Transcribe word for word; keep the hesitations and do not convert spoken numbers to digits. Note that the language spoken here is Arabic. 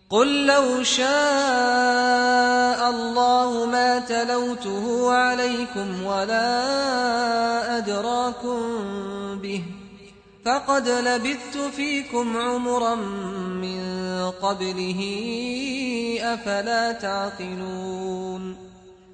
قل لو شاء الله ما تلوته عليكم ولا أدراكم به، فقد لبثت فيكم عمرا من قبله، أفلا تعقلون